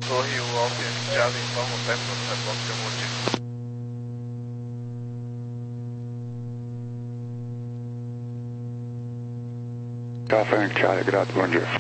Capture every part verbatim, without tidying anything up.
Torre, o Alfa Thiago informa o técnico do reboque de motivo. Alfa Thiago, grato, bom dia.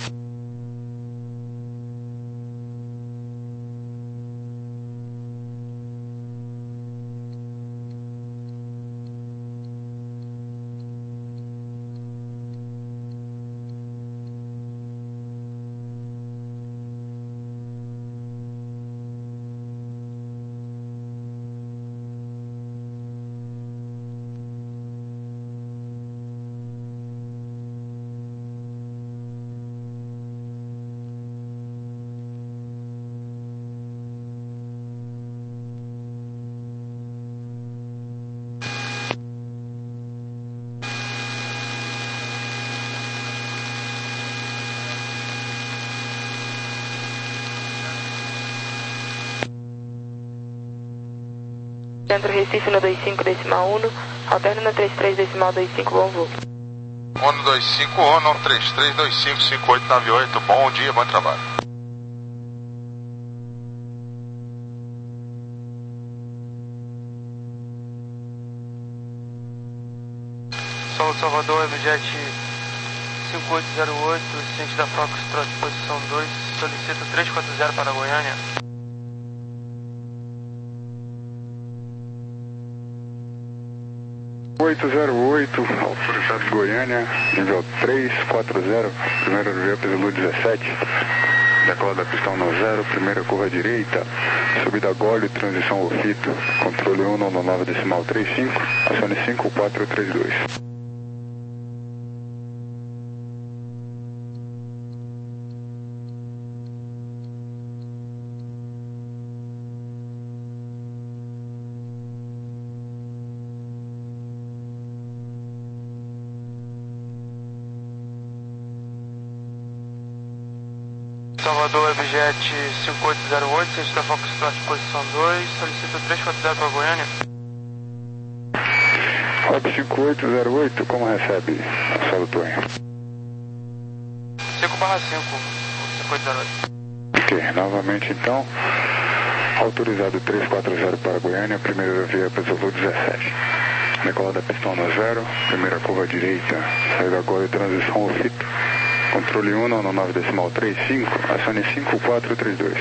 Centro Recife no dois cinco decimal um, alterno no trinta e três decimal vinte e cinco, bom voo. ONU dois cinco, ONU trinta e três vinte e cinco, cinco oito nove oito, bom dia, bom trabalho. Solo Salvador, Ebjet cinco oito zero oito, ciente da Foxtrot, posição dois, solicita três quatro zero para Goiânia. oito zero oito, autorizado Goiânia, nível três quatro zero, primeiro avião Zulu dezessete, decola da pista um zero, primeira curva direita, subida Gólio, transição Ofito, controle um nove decimal trinta e cinco, acione cinco quatro três dois. Salvador, Ebjet cinco oito zero oito, ciente da Foxtrot, posição dois, solicita três quatro zero para Goiânia. Fox cinco oito zero oito, como recebe a sua torre? cinco barra cinco, cinco oito zero oito. Ok, novamente então, autorizado três quatro zero para Goiânia, primeiro avião Zulu dezessete. Decola da pista um zero, primeira curva direita, saída agora e transição Ofito. Controle um nove decimal trinta e cinco, acione cinco quatro três dois.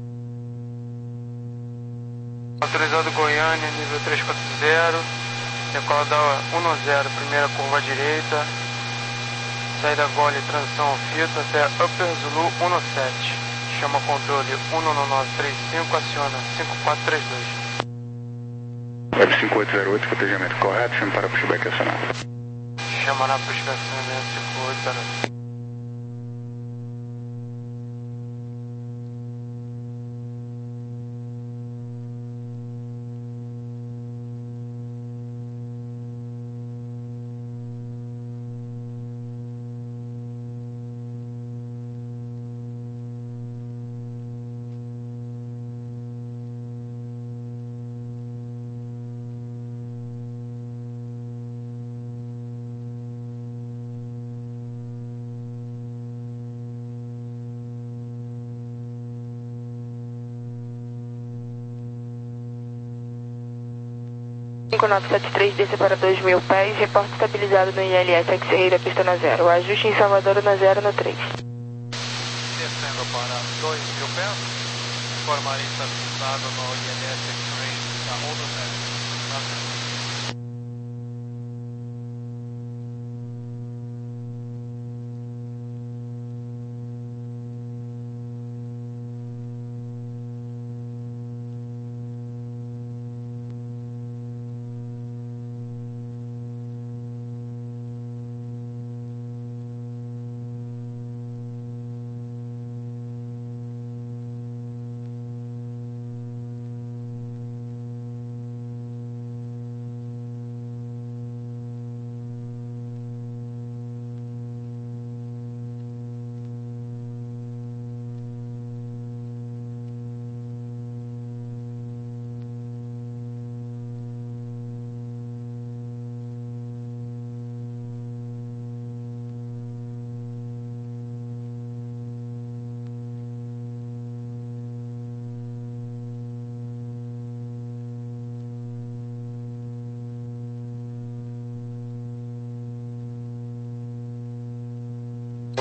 Autorizado Goiânia, nível três quatro zero, decola da um zero, primeira curva direita, saída Gole, transição Ofito até Upper Zulu um sete. Chama controle um nove três cinco, aciona cinco quatro três dois. Web cinco oito zero oito, protegemento correto, chama para pushback acionado. Chama na pushback acionamento cinco oito zero oito. cinco nove sete três, desça para dois mil pés, reporte estabilizado no I L S X-Ray da pista na zero. Ajuste em Salvador na zero no três. Descendo para dois mil pés, informaria estabilizado no I L S X-Ray da um zero.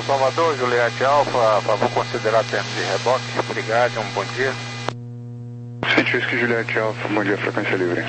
São Salvador, Juliette Alfa, a favor considerar termo de reboque. Obrigado, um bom dia. Sente Whisky Juliette Alfa, bom dia, frequência livre.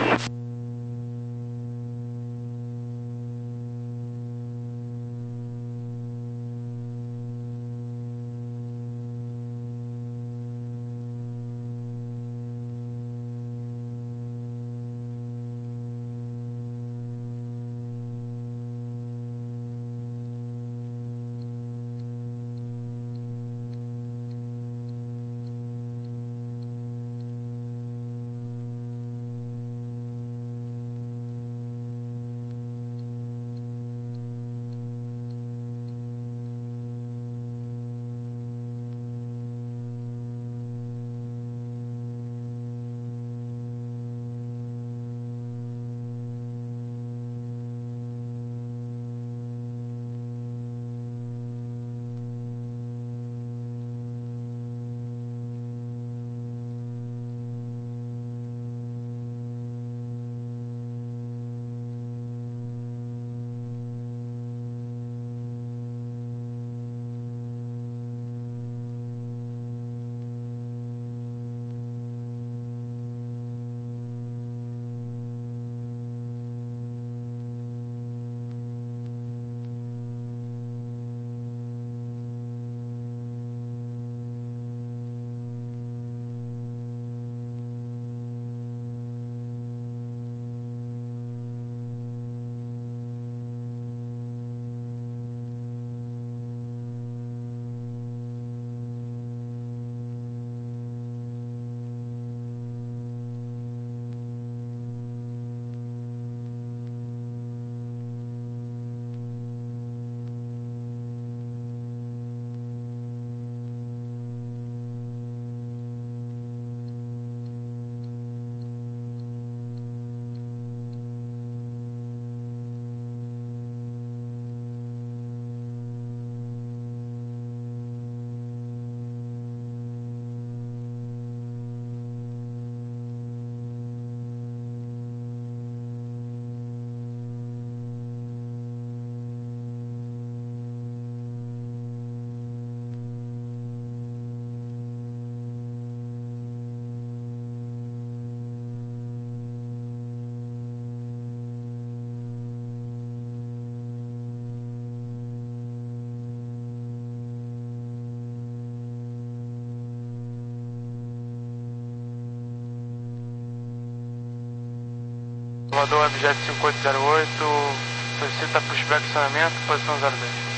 Salvador, objeto cinco oito zero oito, solicita pushback acionamento, posição zero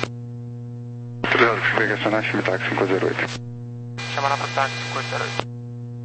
dois. Autorizado pushback acionar, chame táxi cinco zero oito. Chama lá para o táxi cinco oito zero oito.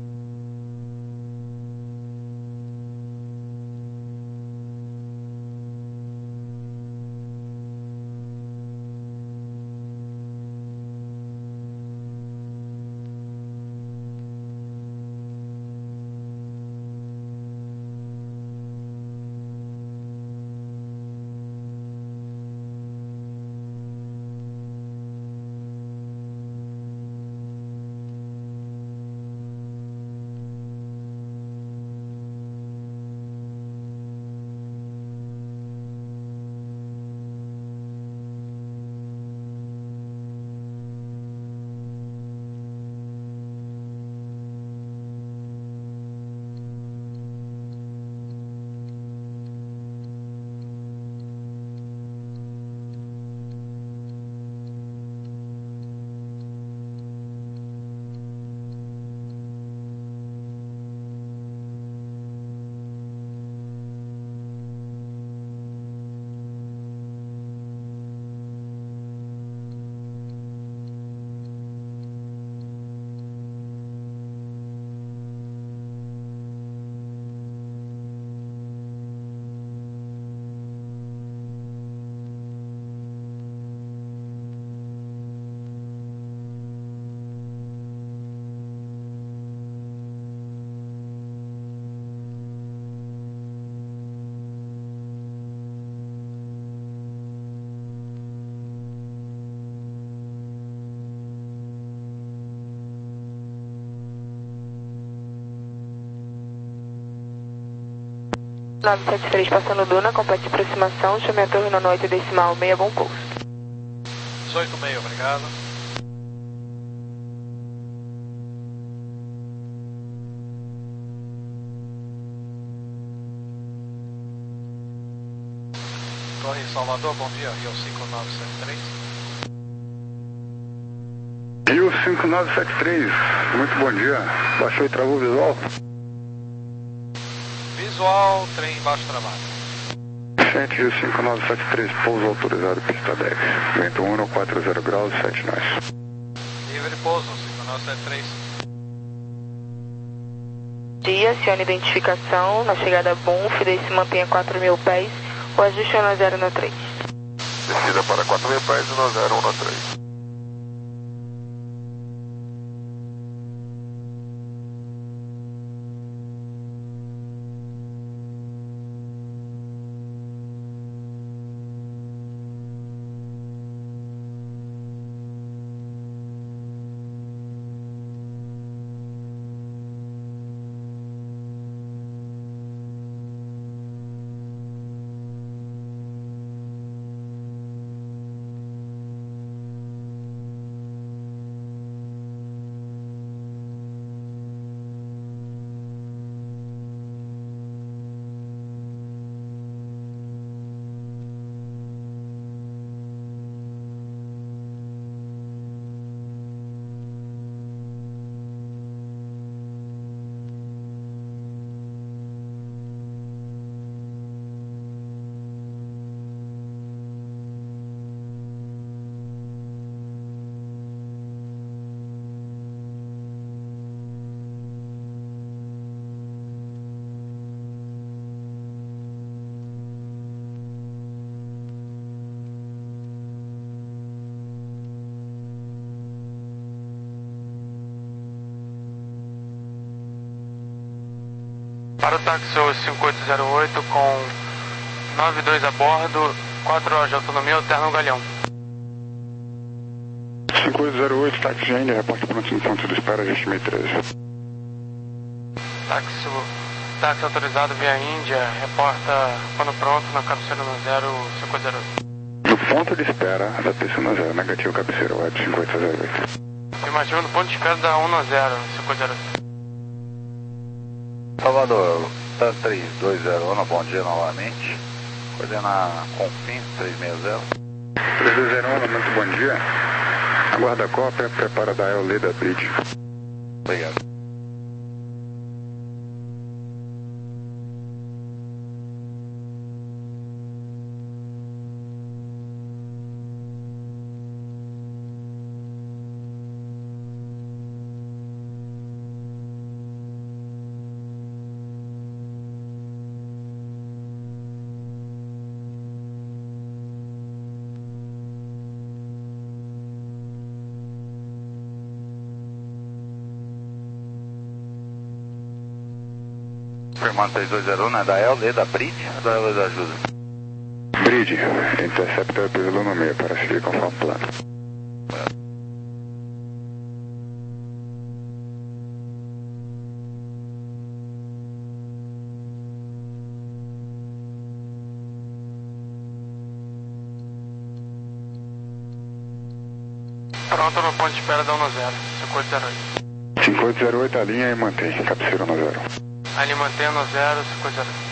nove sete três passando Duna, complete aproximação, chame a torre na noite decimal, meia bom curso. dezoito e meio, obrigado. Torre Salvador, bom dia, Rio cinco nove sete três. Rio cinco nove sete três, muito bom dia. Baixou e travou o visual? Visual, trem baixo trabalho. Centro Rio cinco nove sete três, pouso autorizado, pista dez. Vento um, quatro zero graus, sete nós. Livre pouso, cinco nove sete três. Dia, acione identificação, na chegada Bonf, daí se mantenha quatro mil pés, o ajuste é um zero no três. Descida para quatro mil pés, um zero um no três. Para o táxi cinco oito zero oito com nove dois a bordo, quatro horas de autonomia, alterna o Galeão. cinco oito zero oito, táxi G N, reporte pronto no ponto de espera, ajuste meio treze. Táxi, táxi autorizado via Índia, reporta quando pronto na cabeceira no zero cinco oito zero oito. No ponto de espera da pista no zero, negativo cabeceira, web cinco oito zero oito. Afirmativo no ponto de espera da um no zero cinco oito zero oito. Salvador, T três dois zero um, bom dia novamente. Coordenar Confins três seis zero. três dois zero um, muito bom dia. Aguarda a cópia, prepara da E L da Bridge. Obrigado. Firmando três dois zero um, né? Da E L D, da Bridge ou da E L D da ajuda? Bridge, intercepta o pelo no meio para seguir conforme plano. Pronto no ponto de espera da um no zero cinco oito zero oito. cinco oito zero oito, alinha e mantém, cabeceira no zero. Ali mantém no zero cinco oito zero oito.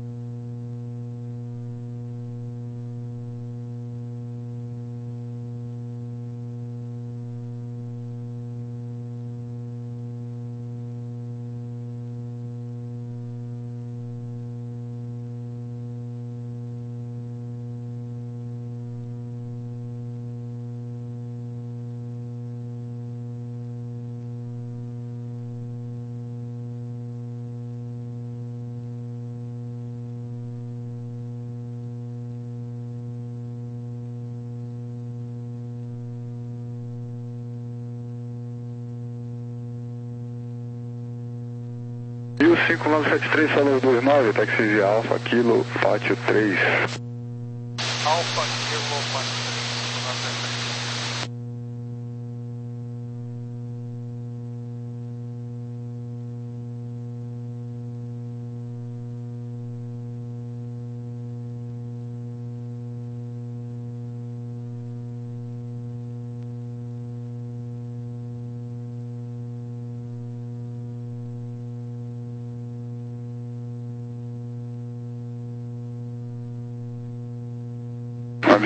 E o cinco nove sete três, falou dois nove, táxi Alfa, Kilo, Pátio três. Alfa, Kilo, Pátio três, cinco nove sete três.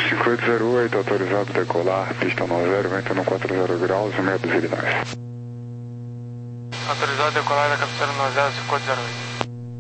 cinco oito zero oito, autorizado decolar, pista nove zero, vento no quatro zero graus, meia dúzia de nós. Autorizado decolar da cabeceira nove zero cinco oito zero oito.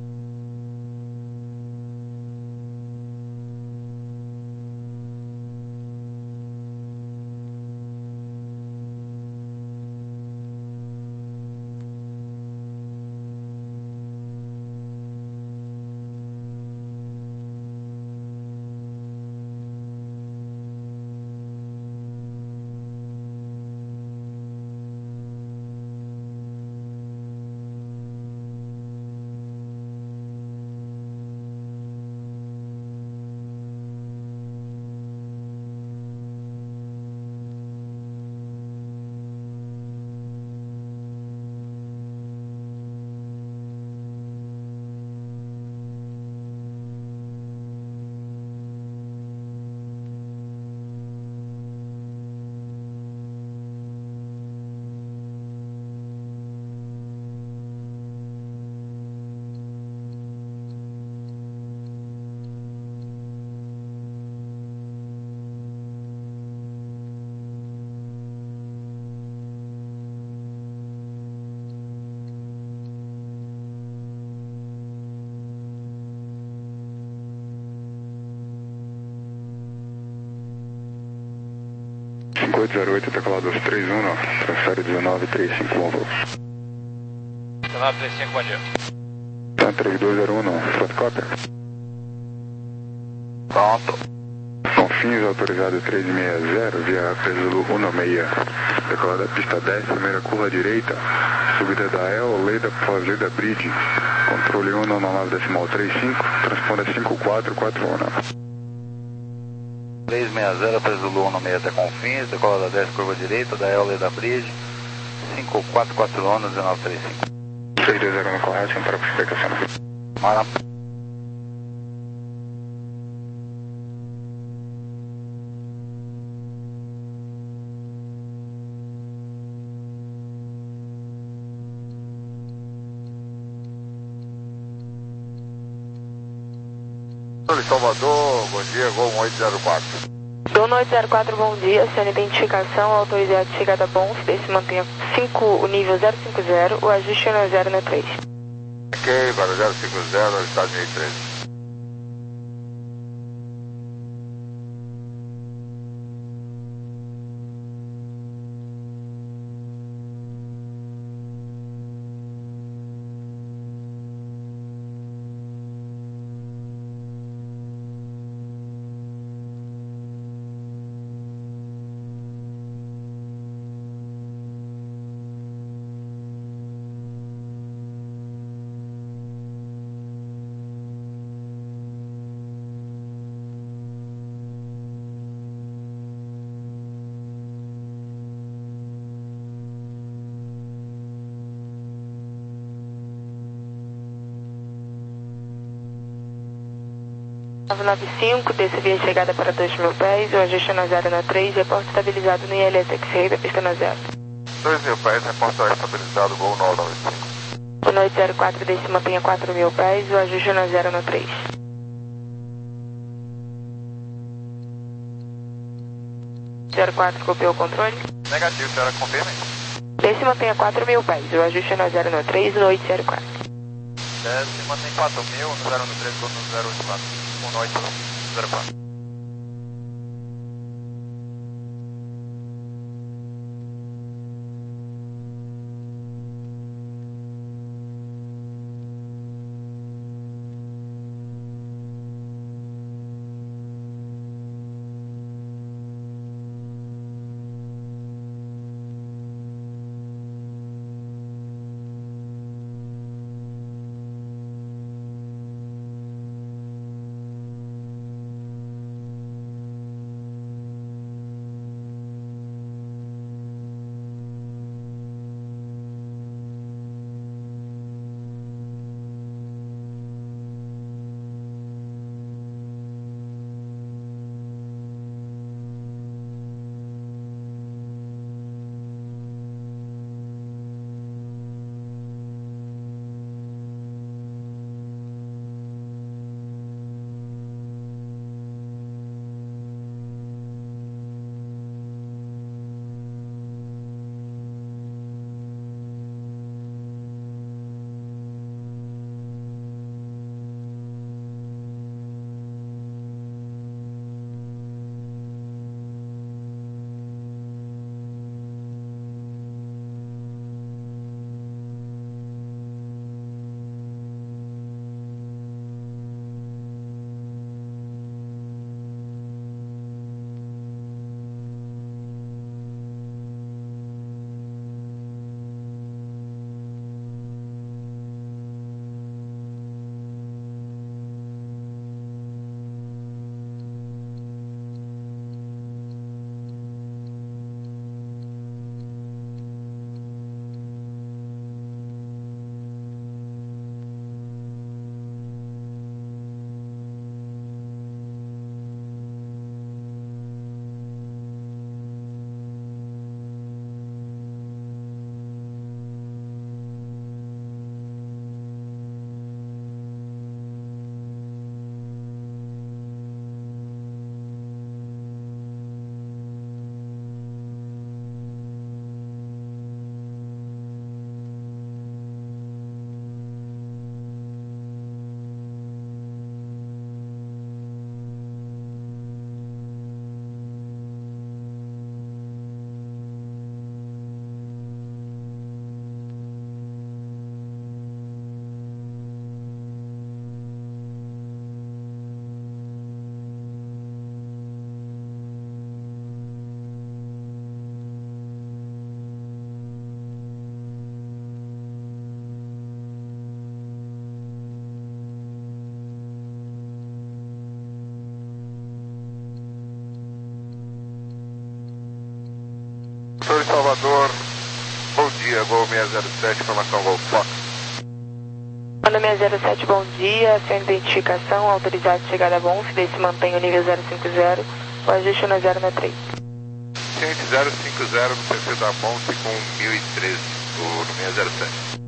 cinco oito zero oito, teclado dois três um, transfere dezenove três cinco um, voo. dezenove três cinco, bom dia. Tá, três dois zero um, front copy. Pronto. Confins, autorizado três seis zero, via Pesulu um seis, decolada pista dez, primeira curva direita, subida da El, Leda, pós-Leda Bridge, controle um nove nove decimal três cinco, transponda cinco quatro quatro um. três seis zero, Pesulu um seis até Confins, decolada dez, curva direita, da El, Leda Bridge, cinco quatro quatro um, dezenove três cinco. três dois zero no correto, sem para a explicação. Mara. Salvador, bom dia, Gol um oito zero quatro. Dono oito zero quatro, bom dia. Sendo identificação, autorizado chegada bom, se mantenha cinco, o nível zero cinco zero, o ajuste é no zero no três. Ok, para zero cinco zero, Estados Unidos treze. nove nove cinco, desce via chegada para dois mil pés, o ajuste é no zero no três, reporte estabilizado no I L S X-Ray da pista no zero. dois mil pés, reportar estabilizado, Gol nove nove cinco. O oito zero quatro, desce mantenha quatro mil pés, o ajuste é no zero no três. zero quatro, copiou o controle. Negativo, senhora, confirme. Desce mantenha quatro mil pés, o ajuste é no zero no três, no oito zero quatro. Desce, mantém quatro mil, no zero no três, no zero oito quatro. um oito zero quatro. Salvador, bom dia, Gol seis zero sete, informação Gol Fox. Onda seis zero sete, bom dia, sem identificação, autorizado de chegada a Bonf, desse mantém o nível zero cinco zero, o ajuste no zero na três. Ciente zero cinco zero no C C da Bonf com mil e treze, o seis zero sete.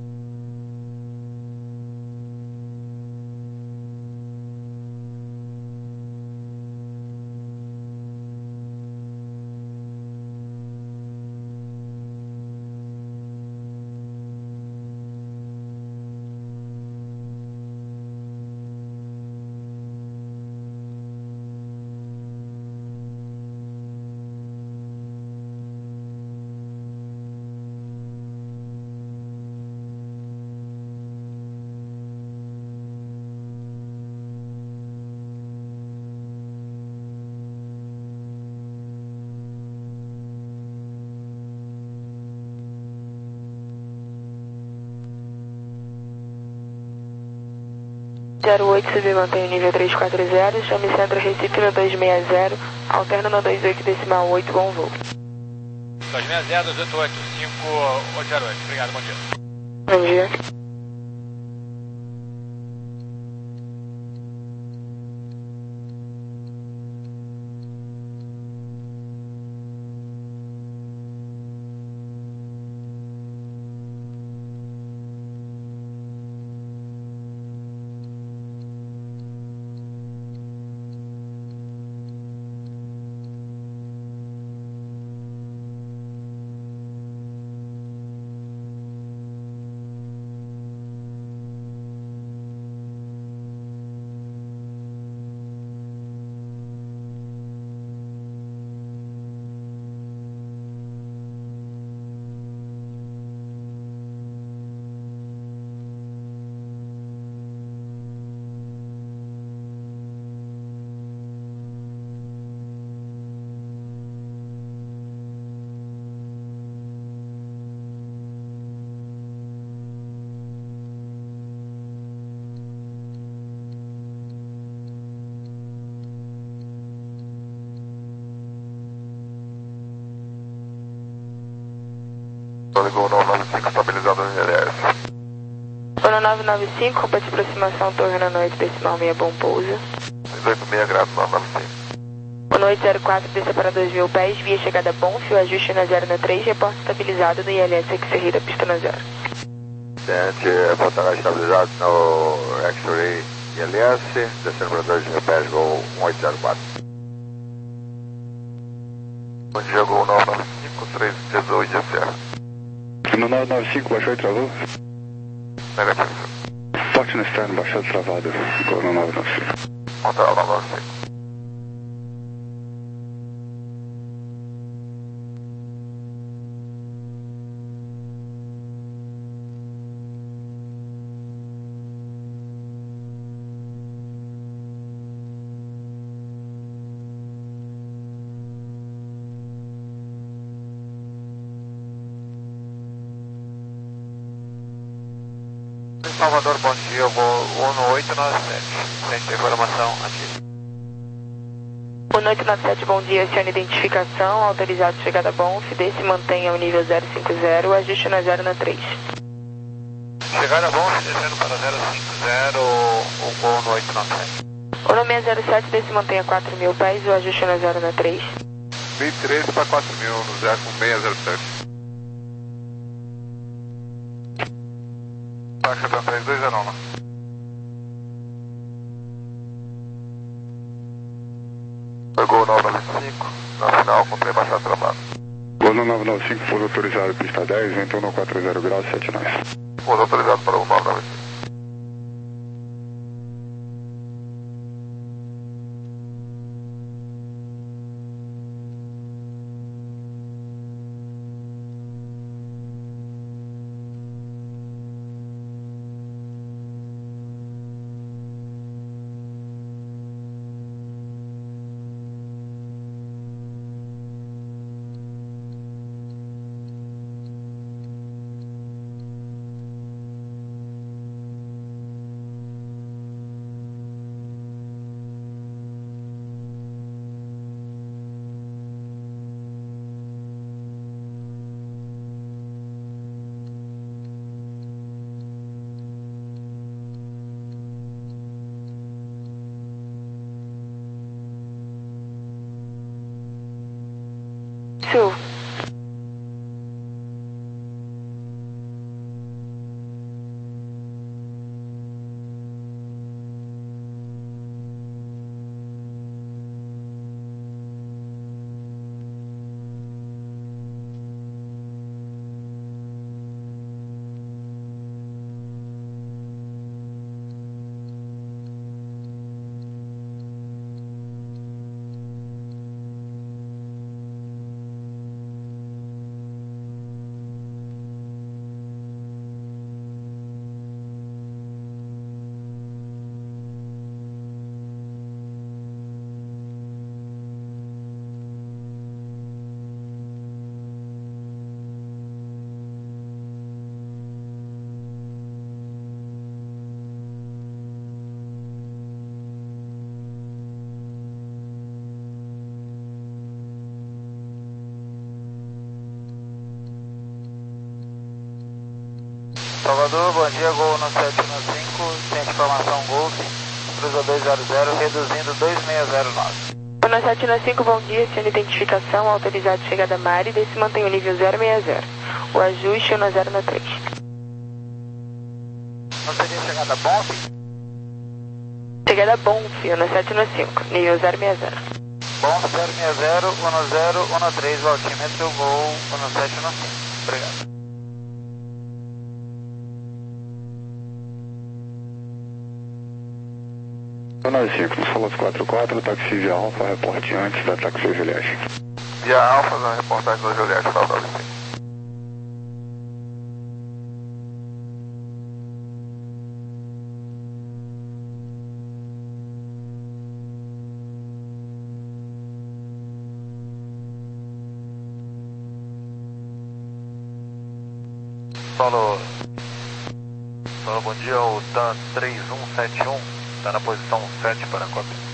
zero oito, sub mantém o nível trezentos e quarenta, chame centro Recife no dois seis zero, alterna no dois oito decimal oito, bom voo. dois seis zero, dois oito oito, cinco oito zero oito, obrigado, bom dia. Bom dia. Ligou nove nove cinco, estabilizado no G L S. Onda nove nove cinco, roupa de aproximação, torre na noite, decimal seis, bom pouso. seis oito seis, graças, nove nove cinco. Onda oito zero quatro, desça para dois mil pés, via chegada Bonf, o ajuste na zero na três, reporte estabilizado no I L S X-Ray, pista na zero. Ciente, frontal estabilizado no X-Ray I L S, descendo para dois mil pés, Gol um oito zero quatro. Bom dia, Gol nove nove cinco, três dezoito de Serra. No nove nove cinco, baixou e travou? Negativo. Forte no externo, baixou e travado, igual no nove nove cinco. Montreal nove nove cinco. Salvador, bom dia, vou um oito nove sete, frente à informação aqui. um oito nove sete, bom dia, senhor identificação, autorizado de chegada Bonf, desse mantenha o nível zero cinco zero, o ajuste na zero na três. Chegada bom, descendo para zero cinco zero, o Gol no oito nove sete. Onda seis zero sete, desse mantenha quatro mil pés, o ajuste na zero na três. mil e treze para quatro mil no zero com seis zero sete. Baixa para três dois zero um. Gol nove nove cinco, na final, comprei baixado trabalho. Gol no nove nove cinco, foi autorizado pista dez, ventou no quatro zero graus, sete nós. Foi autorizado para o nove nove cinco. Salvador, bom dia, Gol no sete um cinco, ciente informação Golf, cruza dois zero zero, reduzindo dois seis zero nove. No sete um cinco, bom dia, sem identificação, autorizado chegada Mari, desse mantém o nível zero seis zero. O ajuste um zero no três. Não seria chegada Bonf? Chegada Bonf, no sete um cinco, nível zero seis zero. Bonf zero seis zero, um zero um três, altímetro, Gol no sete um cinco. Obrigado. nove cinco, nos falou quatro quatro, táxi via Alfa, reporte antes da táxi Juliette. Via Alfa, na reportagem da Juliette, fala nove cinco. Solo, Solo, bom dia, o TAN três um sete um, está na posição sete para a cópia.